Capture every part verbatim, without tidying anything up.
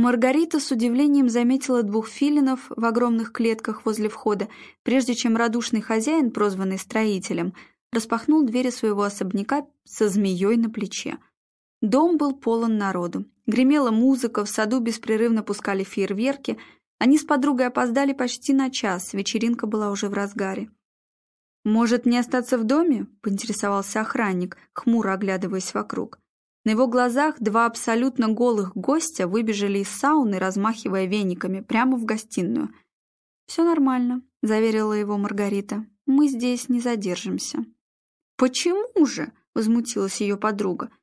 Маргарита с удивлением заметила двух филинов в огромных клетках возле входа, прежде чем радушный хозяин, прозванный строителем, распахнул двери своего особняка со змеей на плече. Дом был полон народу. Гремела музыка, в саду беспрерывно пускали фейерверки. Они с подругой опоздали почти на час, вечеринка была уже в разгаре. «Может, не остаться в доме?» — поинтересовался охранник, хмуро оглядываясь вокруг. На его глазах два абсолютно голых гостя выбежали из сауны, размахивая вениками, прямо в гостиную. «Все нормально», — заверила его Маргарита. «Мы здесь не задержимся». «Почему же?» — возмутилась ее подруга.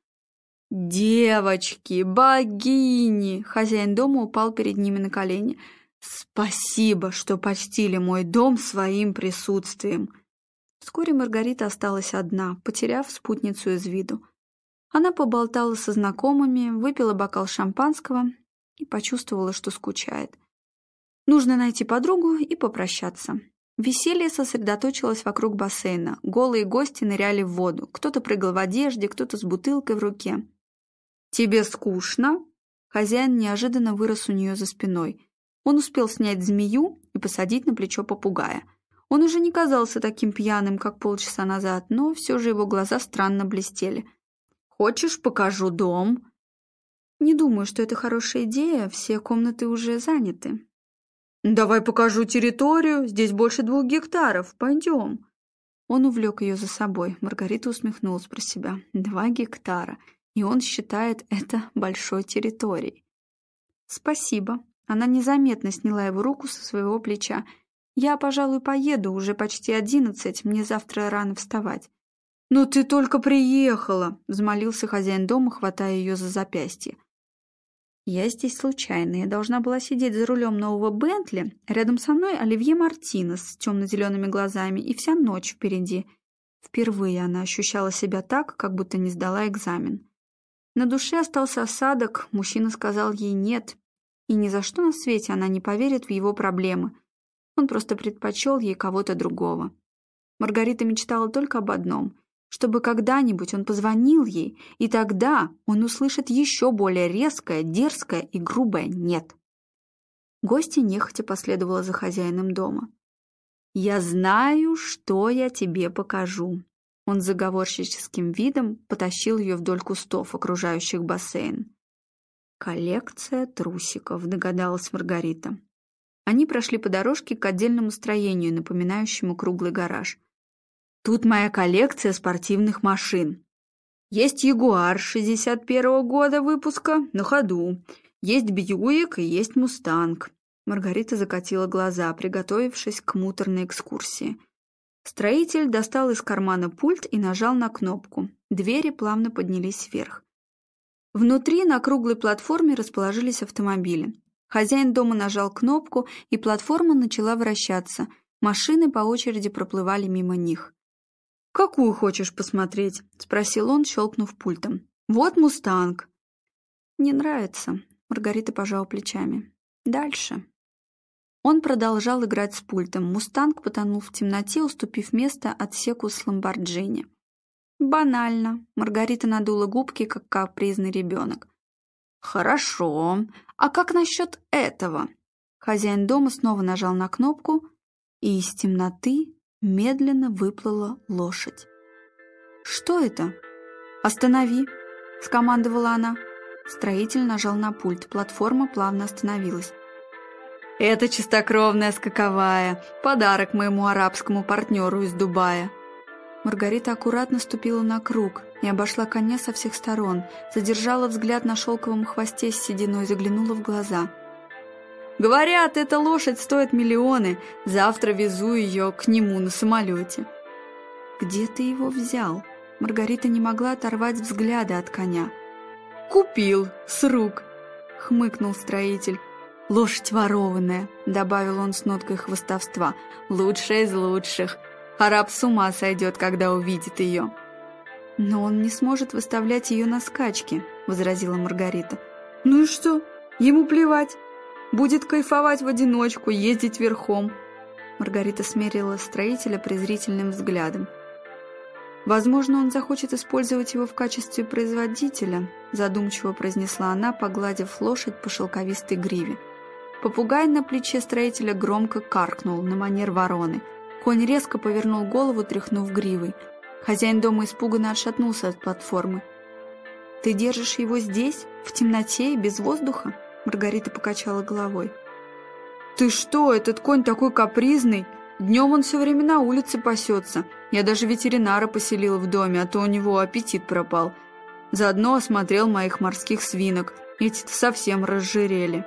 «Девочки, богини!» — хозяин дома упал перед ними на колени. «Спасибо, что почтили мой дом своим присутствием». Вскоре Маргарита осталась одна, потеряв спутницу из виду. Она поболтала со знакомыми, выпила бокал шампанского и почувствовала, что скучает. Нужно найти подругу и попрощаться. Веселье сосредоточилось вокруг бассейна. Голые гости ныряли в воду. Кто-то прыгал в одежде, кто-то с бутылкой в руке. «Тебе скучно?» Хозяин неожиданно вырос у нее за спиной. Он успел снять змею и посадить на плечо попугая. Он уже не казался таким пьяным, как полчаса назад, но все же его глаза странно блестели. «Хочешь, покажу дом?» «Не думаю, что это хорошая идея, все комнаты уже заняты». «Давай покажу территорию, здесь больше двух гектаров, пойдем». Он увлек ее за собой. Маргарита усмехнулась про себя. Два гектара, и он считает это большой территорией. «Спасибо». Она незаметно сняла его руку со своего плеча. «Я, пожалуй, поеду, уже почти одиннадцать, мне завтра рано вставать». «Но ты только приехала!» — взмолился хозяин дома, хватая ее за запястье. «Я здесь случайно. Я должна была сидеть за рулем нового Бентли. Рядом со мной Оливье Мартинес с темно-зелеными глазами, и вся ночь впереди». Впервые она ощущала себя так, как будто не сдала экзамен. На душе остался осадок, мужчина сказал ей «нет», и ни за что на свете она не поверит в его проблемы. Он просто предпочел ей кого-то другого. Маргарита мечтала только об одном — чтобы когда-нибудь он позвонил ей, и тогда он услышит еще более резкое, дерзкое и грубое «нет». Гостья нехотя последовала за хозяином дома. «Я знаю, что я тебе покажу». Он с заговорщическим видом потащил ее вдоль кустов, окружающих бассейн. «Коллекция трусиков», — догадалась Маргарита. Они прошли по дорожке к отдельному строению, напоминающему круглый гараж. «Тут моя коллекция спортивных машин. Есть Ягуар шестьдесят первого года выпуска, на ходу. Есть Бьюик и есть Мустанг». Маргарита закатила глаза, приготовившись к муторной экскурсии. Строитель достал из кармана пульт и нажал на кнопку. Двери плавно поднялись вверх. Внутри на круглой платформе расположились автомобили. Хозяин дома нажал кнопку, и платформа начала вращаться. Машины по очереди проплывали мимо них. «Какую хочешь посмотреть?» — спросил он, щелкнув пультом. «Вот Мустанг». «Не нравится», — Маргарита пожала плечами. «Дальше». Он продолжал играть с пультом. Мустанг потонул в темноте, уступив место отсеку с Ламборджини. «Банально», — Маргарита надула губки, как капризный ребенок. «Хорошо. А как насчет этого?» Хозяин дома снова нажал на кнопку, и из темноты медленно выплыла лошадь. «Что это?» «Останови!» — скомандовала она. Строитель нажал на пульт. Платформа плавно остановилась. «Это чистокровная скаковая. Подарок моему арабскому партнеру из Дубая». Маргарита аккуратно ступила на круг и обошла коня со всех сторон, задержала взгляд на шелковом хвосте с сединой, заглянула в глаза. «Говорят, эта лошадь стоит миллионы. Завтра везу ее к нему на самолете». «Где ты его взял?» Маргарита не могла оторвать взгляда от коня. «Купил с рук», — хмыкнул строитель. «Лошадь ворованная», — добавил он с ноткой хвастовства. «Лучшая из лучших. Араб с ума сойдет, когда увидит ее». «Но он не сможет выставлять ее на скачки», — возразила Маргарита. «Ну и что? Ему плевать. Будет кайфовать в одиночку, ездить верхом». Маргарита смерила строителя презрительным взглядом. «Возможно, он захочет использовать его в качестве производителя», задумчиво произнесла она, погладив лошадь по шелковистой гриве. Попугай на плече строителя громко каркнул на манер вороны. Конь резко повернул голову, тряхнув гривой. Хозяин дома испуганно отшатнулся от платформы. «Ты держишь его здесь, в темноте и без воздуха?» Маргарита покачала головой. «Ты что, этот конь такой капризный! Днем он все время на улице пасется. Я даже ветеринара поселила в доме, а то у него аппетит пропал. Заодно осмотрел моих морских свинок. Эти-то совсем разжирели».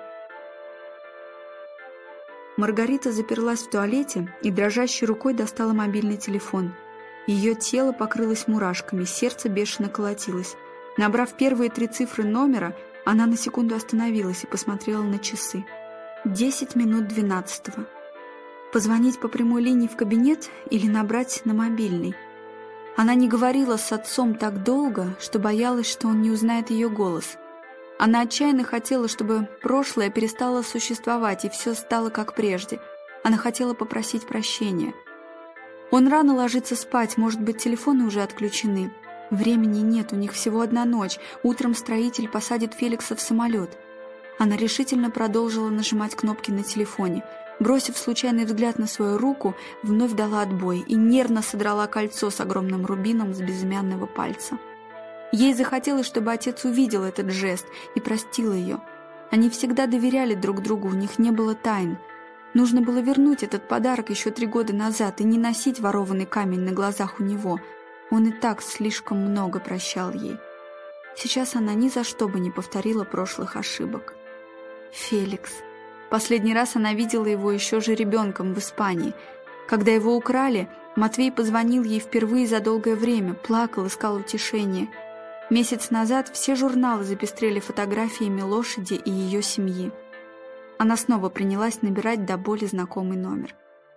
Маргарита заперлась в туалете и дрожащей рукой достала мобильный телефон. Ее тело покрылось мурашками, сердце бешено колотилось. Набрав первые три цифры номера, она на секунду остановилась и посмотрела на часы. Десять минут двенадцатого. Позвонить по прямой линии в кабинет или набрать на мобильный? Она не говорила с отцом так долго, что боялась, что он не узнает ее голос. Она отчаянно хотела, чтобы прошлое перестало существовать и все стало как прежде. Она хотела попросить прощения. Он рано ложится спать, может быть, телефоны уже отключены. Времени нет, у них всего одна ночь. Утром строитель посадит Феликса в самолет. Она решительно продолжила нажимать кнопки на телефоне. Бросив случайный взгляд на свою руку, вновь дала отбой и нервно содрала кольцо с огромным рубином с безымянного пальца. Ей захотелось, чтобы отец увидел этот жест и простил ее. Они всегда доверяли друг другу, у них не было тайн. Нужно было вернуть этот подарок еще три года назад и не носить ворованный камень на глазах у него. Он и так слишком много прощал ей. Сейчас она ни за что бы не повторила прошлых ошибок. Феликс. Последний раз она видела его еще же ребенком в Испании. Когда его украли, Матвей позвонил ей впервые за долгое время, плакал, искал утешения. Месяц назад все журналы запестрели фотографиями лошади и ее семьи. Она снова принялась набирать до боли знакомый номер.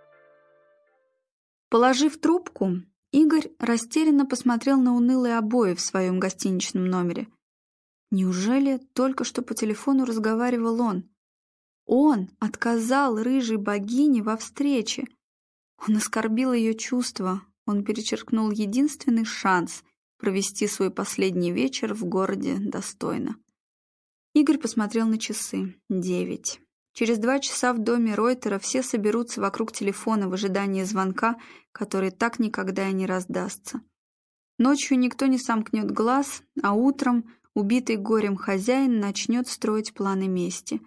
Положив трубку, Игорь растерянно посмотрел на унылые обои в своем гостиничном номере. Неужели только что по телефону разговаривал он? Он отказал рыжей богине во встрече. Он оскорбил ее чувства, он перечеркнул единственный шанс провести свой последний вечер в городе достойно. Игорь посмотрел на часы. Девять. Через два часа в доме Ройтера все соберутся вокруг телефона в ожидании звонка, который так никогда и не раздастся. Ночью никто не сомкнет глаз, а утром убитый горем хозяин начнет строить планы мести.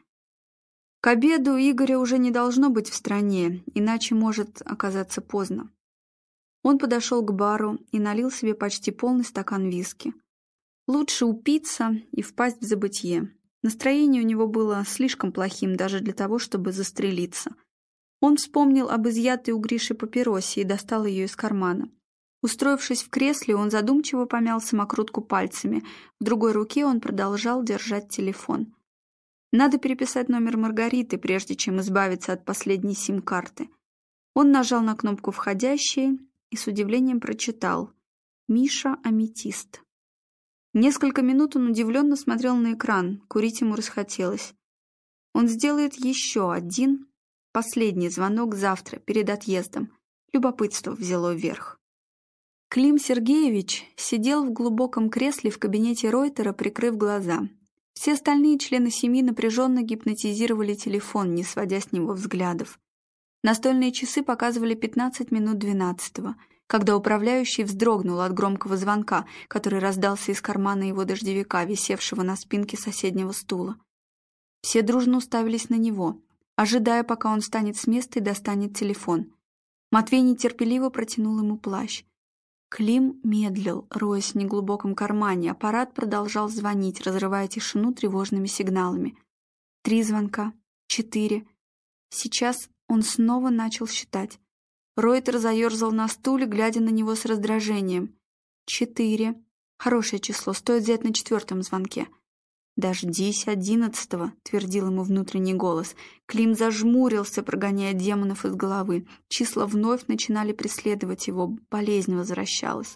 К обеду Игоря уже не должно быть в стране, иначе может оказаться поздно. Он подошел к бару и налил себе почти полный стакан виски. Лучше упиться и впасть в забытье. Настроение у него было слишком плохим даже для того, чтобы застрелиться. Он вспомнил об изъятой у Гриши папиросе и достал ее из кармана. Устроившись в кресле, он задумчиво помял самокрутку пальцами. В другой руке он продолжал держать телефон. Надо переписать номер Маргариты, прежде чем избавиться от последней сим-карты. Он нажал на кнопку «Входящий» и с удивлением прочитал «Миша Аметист». Несколько минут он удивленно смотрел на экран, курить ему расхотелось. Он сделает еще один, последний звонок завтра, перед отъездом. Любопытство взяло верх. Клим Сергеевич сидел в глубоком кресле в кабинете Ройтера, прикрыв глаза. Все остальные члены семьи напряженно гипнотизировали телефон, не сводя с него взглядов. Настольные часы показывали пятнадцать минут двенадцатого, когда управляющий вздрогнул от громкого звонка, который раздался из кармана его дождевика, висевшего на спинке соседнего стула. Все дружно уставились на него, ожидая, пока он встанет с места и достанет телефон. Матвей нетерпеливо протянул ему плащ. Клим медлил, роясь в неглубоком кармане. Аппарат продолжал звонить, разрывая тишину тревожными сигналами. Три звонка, четыре. Сейчас он снова начал считать. Ройтер заерзал на стуле, глядя на него с раздражением. Четыре. Хорошее число, стоит взять на четвертом звонке. «Дождись одиннадцатого», — твердил ему внутренний голос. Клим зажмурился, прогоняя демонов из головы. Числа вновь начинали преследовать его, болезнь возвращалась.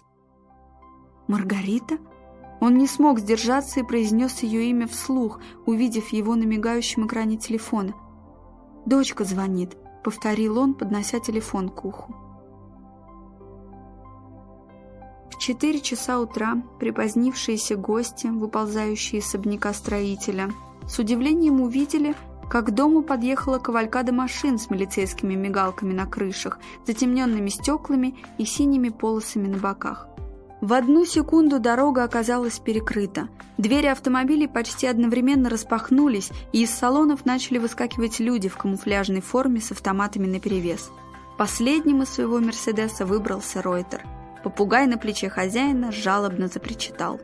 «Маргарита?» Он не смог сдержаться и произнес ее имя вслух, увидев его на мигающем экране телефона. «Дочка звонит», — повторил он, поднося телефон к уху. В четыре часа утра припозднившиеся гости, выползающие из особняка строителя, с удивлением увидели, как к дому подъехала кавалькада машин с милицейскими мигалками на крышах, затемненными стеклами и синими полосами на боках. В одну секунду дорога оказалась перекрыта. Двери автомобилей почти одновременно распахнулись, и из салонов начали выскакивать люди в камуфляжной форме с автоматами наперевес. Последним из своего «Мерседеса» выбрался Ройтер. Попугай на плече хозяина жалобно запричитал.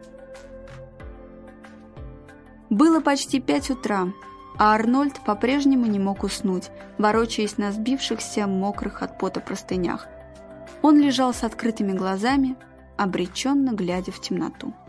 Было почти пять утра, а Арнольд по-прежнему не мог уснуть, ворочаясь на сбившихся, мокрых от пота простынях. Он лежал с открытыми глазами, обреченно глядя в темноту.